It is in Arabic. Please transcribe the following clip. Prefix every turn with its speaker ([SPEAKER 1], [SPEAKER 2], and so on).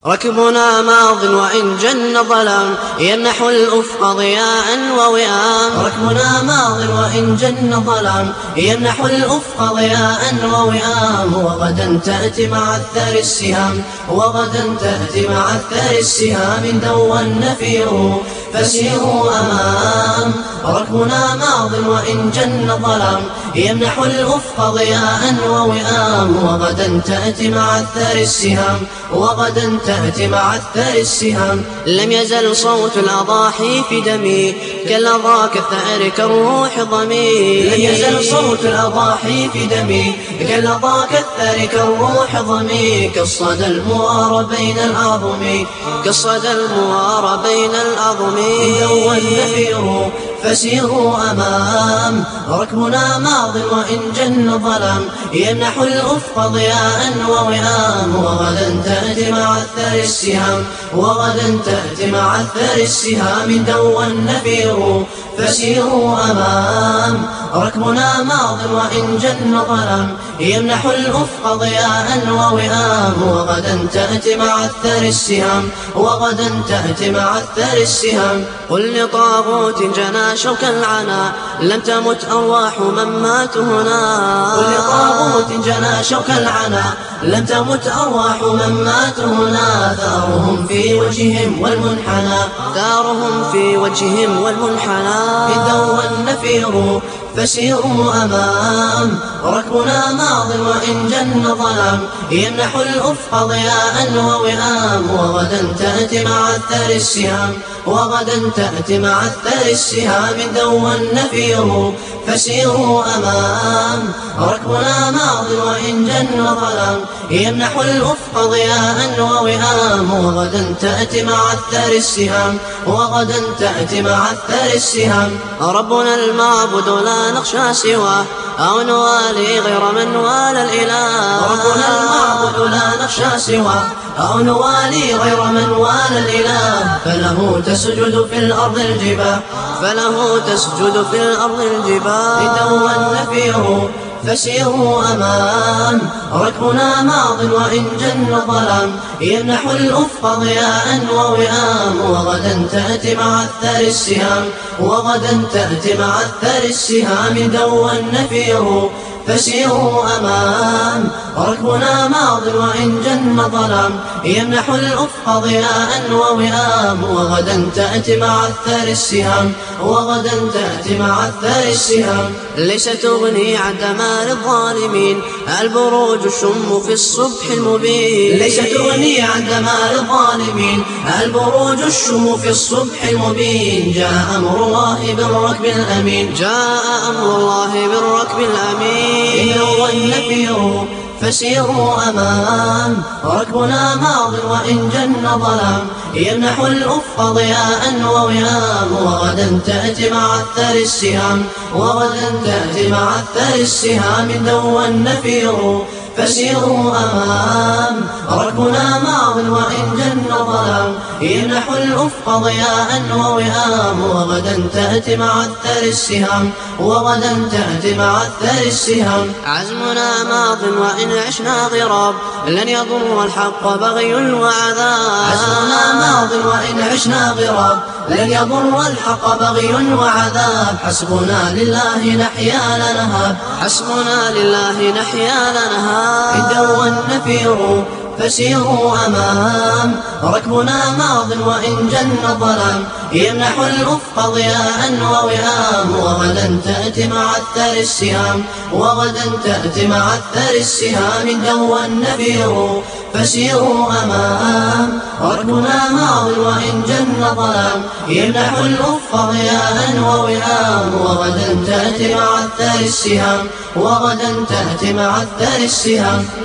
[SPEAKER 1] ركبنا ماض وإن جن ظلام يمنح الأفق ضياء ووئام. ركبنا ماض وإن جن ظلام يمنح الأفق ضياء ووئام. وغدا تأتي مع الثار السهام، وغدا تأتي مع الثار السهام دوى النفير فسيروا أمام. ركبنا ماض وإن جن ظلام يمنح الأفق ضياء ووئام. وغدا تأتي مع الثار السهام، وغدا تأتي مع الثار السهام. لم يزل صوت الأضاحي في دمي كالأضاء كالثأر كالروح ضمي. لم يزل صوت الأضاحي في دمي كالأضاء كالثأر كالروح ضمي. كالصدى الموار بين الأعظم، كالصدى الموار بين الأعظم دوى النفير فسيروا أمام. ركبنا ماض وإن جن ظلام يمنح الأفق ضياء ووئام. وغدا تأتي مع الثار السهام، وغدا تأتي مع الثار السهام دوى النفير فسيروا أمام. ركبنا ماض وإن جن ظلام يمنح الأفق ضياء ووئام. وغدا تأتي مع الثار السهام، وغدا تأتي مع الثار السهام. قل لطاغوت جنى شوك العنا لم تمت أرواح من مات هنا. قل لطاغوت جنى شوك العنا لم تمت أرواح من مات هنا. ثارهم في وجههم والمنحنى، ثارهم في وجههم والمنحنى دوى النفير فسيروا أمام. ركبنا ماض وإن جن ظلام يمنح الأفق ضياء ووئام. وغدا تأتي مع الثار السهام، وغدا تأتي مع الثار السهام دوى النفير فسيروا أمام. ركبنا ماض وإن جن ظلام يمنح الأفق ضياء ووئام. وغدا تأتي مع الثار السهام، وغدا تأتي مع الثار السهام. ربنا المعبود لا نخشى سواه أو نوالي غير من والى الإله. ربنا المعبود لا نخشى سواه أو نوالي غير من والى الإله. فله تسجد في الأرض الجباه، فله تسجد في الأرض الجباه دوى النفير فسيروا أمام. ركبنا ماض وإن جن ظلام يمنح الأفق ضياء ووئام. وغدا تأتي مع الثار السهام، وغدا تأتي مع الثار السهام دوى النفير فسيروا أمام. ركبنا ماض وإن جن ظلام يمنح الأفق ضياء ووئام. وغدا تأتي مع الثار السهام، وغدا تأتي مع الثار السهام. ليس تغني عن دمار الظالمين البروج الشم في الصبح المبين. ليس تغني عن دمار الظالمين البروج الشم في الصبح المبين. جاء أمر الله بالركب الأمين، جاء أمر الله بالركب الأمين دوى النفير فسيروا أمام. ركبنا ماض وإن جن ظلام يمنح الأفق ضياء ووئام. وغدا تأتي مع الثار السهام، وغدا تأتي مع الثار السهام دوى النفير فسيروا أمام. ركبنا ماض وإن جن ظلام يمنح الأفق ضياء ووئام. وغدا تأتي مع الثار السهام، وغدا تأتي مع الثار السهام. عزمنا ماض وإن عشنا غراب لن يضر الحق بغي وعذاب. عزمنا ماض وإن عشنا غراب لن يضر الحق بغي وعذاب. حسبنا لله نحيا لا نهاب، حسبنا لله نحيا لا نهاب دوى النفير فسيروا أمام. ركبنا ماض وإن جن ظلام يمنح الأفق ضياء ووئام. وغدا تأتي مع الثار السهام، وغدا تأتي مع الثار السهام دوى النفير فسيروا أمام. ركبنا ماض وإن جن ظلام يمنح الأفق ضياء ووئام. وغدا تأتي مع الثار السهام، وغدا تأتي مع الثار السهام.